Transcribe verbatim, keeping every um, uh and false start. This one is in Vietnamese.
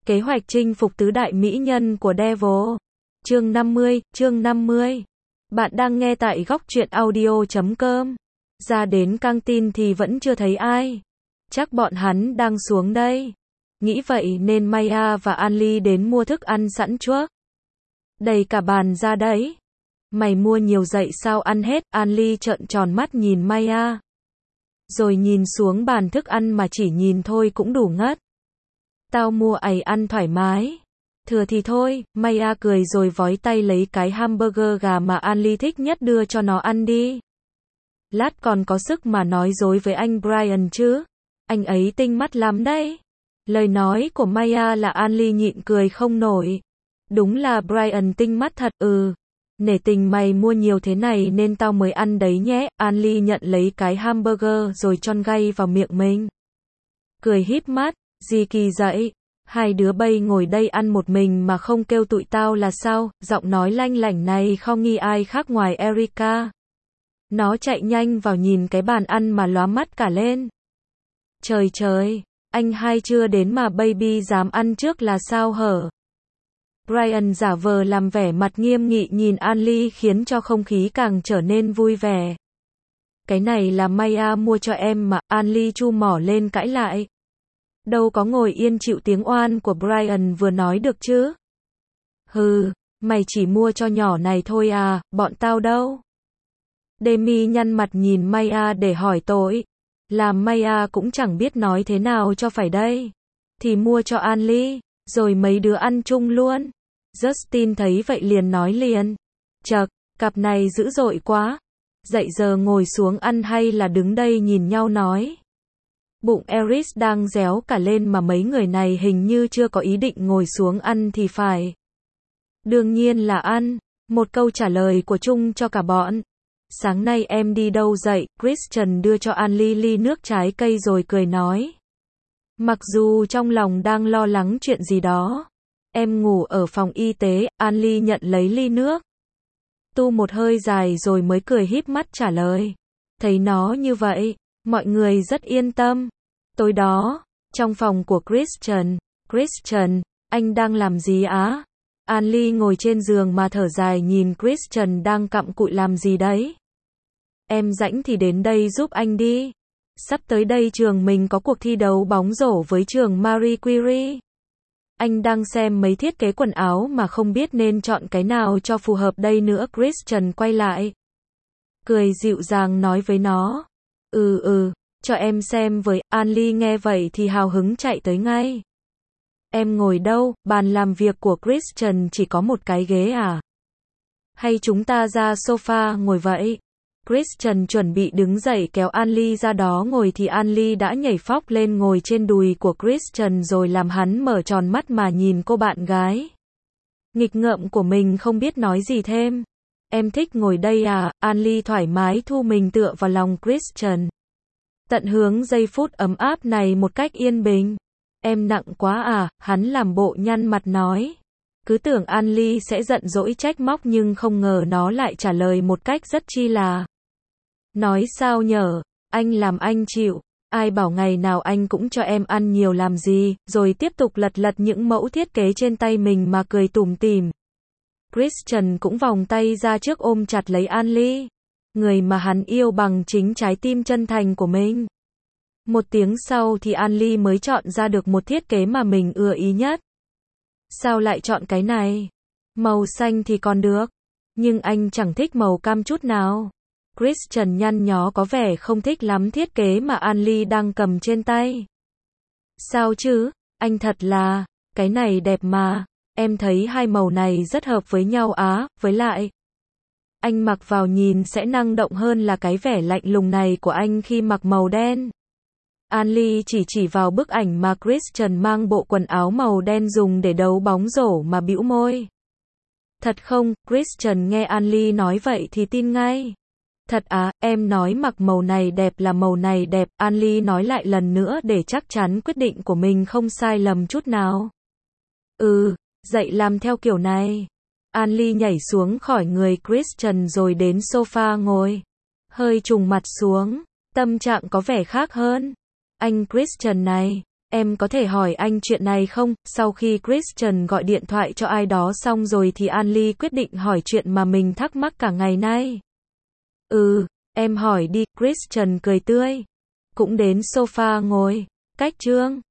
Kế hoạch chinh phục tứ đại mỹ nhân của Devil. Chương năm mươi, chương năm mươi. Bạn đang nghe tại góc truyện audio chấm com. Ra đến căng tin thì vẫn chưa thấy ai. Chắc bọn hắn đang xuống đây. Nghĩ vậy nên Maya và Anly đến mua thức ăn sẵn chuốc. Đầy cả bàn ra đấy. Mày mua nhiều dậy sao ăn hết? Anly trợn tròn mắt nhìn Maya. Rồi nhìn xuống bàn thức ăn mà chỉ nhìn thôi cũng đủ ngất. Tao mua ày ăn thoải mái. Thừa thì thôi, Maya cười rồi vói tay lấy cái hamburger gà mà Anly thích nhất đưa cho nó ăn đi. Lát còn có sức mà nói dối với anh Brian chứ. Anh ấy tinh mắt lắm đấy. Lời nói của Maya là Anly nhịn cười không nổi. Đúng là Brian tinh mắt thật, ừ. Nể tình mày mua nhiều thế này nên tao mới ăn đấy nhé. Anly nhận lấy cái hamburger rồi chon gay vào miệng mình. Cười híp mắt, gì kỳ dậy? Hai đứa bay ngồi đây ăn một mình mà không kêu tụi tao là sao? Giọng nói lanh lảnh này không nghi ai khác ngoài Erica. Nó chạy nhanh vào nhìn cái bàn ăn mà lóa mắt cả lên. Trời trời, anh hai chưa đến mà baby dám ăn trước là sao hở? Brian giả vờ làm vẻ mặt nghiêm nghị nhìn Anly khiến cho không khí càng trở nên vui vẻ. Cái này là Maya mua cho em mà, Anly chu mỏ lên cãi lại. Đâu có ngồi yên chịu tiếng oan của Brian vừa nói được chứ. Hừ, mày chỉ mua cho nhỏ này thôi à, bọn tao đâu? Demi nhăn mặt nhìn Maya để hỏi tội. Làm Maya cũng chẳng biết nói thế nào cho phải đây. Thì mua cho Anly, rồi mấy đứa ăn chung luôn. Justin thấy vậy liền nói liền. Chậc, cặp này dữ dội quá. Dậy giờ ngồi xuống ăn hay là đứng đây nhìn nhau nói. Bụng Eris đang réo cả lên mà mấy người này hình như chưa có ý định ngồi xuống ăn thì phải. Đương nhiên là ăn. Một câu trả lời của chung cho cả bọn. Sáng nay em đi đâu dậy? Christian đưa cho Anly ly nước trái cây rồi cười nói. Mặc dù trong lòng đang lo lắng chuyện gì đó. Em ngủ ở phòng y tế, Anly nhận lấy ly nước. Tu một hơi dài rồi mới cười híp mắt trả lời. Thấy nó như vậy, mọi người rất yên tâm. Tối đó, trong phòng của Christian, Christian, anh đang làm gì á? Anly ngồi trên giường mà thở dài nhìn Christian đang cặm cụi làm gì đấy. Em rảnh thì đến đây giúp anh đi. Sắp tới đây trường mình có cuộc thi đấu bóng rổ với trường Marie Curie. Anh đang xem mấy thiết kế quần áo mà không biết nên chọn cái nào cho phù hợp đây nữa. Christian quay lại. Cười dịu dàng nói với nó. Ừ ừ, cho em xem với. Anly nghe vậy thì hào hứng chạy tới ngay. Em ngồi đâu? Bàn làm việc của Christian chỉ có một cái ghế à? Hay chúng ta ra sofa ngồi vậy? Christian chuẩn bị đứng dậy kéo Anly ra đó ngồi thì Anly đã nhảy phóc lên ngồi trên đùi của Christian rồi làm hắn mở tròn mắt mà nhìn cô bạn gái. Nghịch ngợm của mình không biết nói gì thêm. Em thích ngồi đây à? Anly thoải mái thu mình tựa vào lòng Christian. Tận hướng giây phút ấm áp này một cách yên bình. Em nặng quá à? Hắn làm bộ nhăn mặt nói. Cứ tưởng Anly sẽ giận dỗi trách móc nhưng không ngờ nó lại trả lời một cách rất chi là. Nói sao nhở, anh làm anh chịu, ai bảo ngày nào anh cũng cho em ăn nhiều làm gì, rồi tiếp tục lật lật những mẫu thiết kế trên tay mình mà cười tủm tỉm. Christian cũng vòng tay ra trước ôm chặt lấy Anly, người mà hắn yêu bằng chính trái tim chân thành của mình. Một tiếng sau thì Anly mới chọn ra được một thiết kế mà mình ưa ý nhất. Sao lại chọn cái này? Màu xanh thì còn được, nhưng anh chẳng thích màu cam chút nào. Christian nhăn nhó có vẻ không thích lắm thiết kế mà Anly đang cầm trên tay. Sao chứ? Anh thật là, cái này đẹp mà, em thấy hai màu này rất hợp với nhau á, với lại. Anh mặc vào nhìn sẽ năng động hơn là cái vẻ lạnh lùng này của anh khi mặc màu đen. Anly chỉ chỉ vào bức ảnh mà Christian mang bộ quần áo màu đen dùng để đấu bóng rổ mà bĩu môi. Thật không? Christian nghe Anly nói vậy thì tin ngay. Thật à, em nói mặc màu này đẹp là màu này đẹp, Anly nói lại lần nữa để chắc chắn quyết định của mình không sai lầm chút nào. Ừ, dậy làm theo kiểu này. Anly nhảy xuống khỏi người Christian rồi đến sofa ngồi. Hơi trùng mặt xuống, tâm trạng có vẻ khác hơn. Anh Christian này, Em có thể hỏi anh chuyện này không? Sau khi Christian gọi điện thoại cho ai đó xong rồi thì An Ly quyết định hỏi chuyện mà mình thắc mắc cả ngày nay. Ừ, em hỏi đi, Christian cười tươi. Cũng đến sofa ngồi. Cách Trương.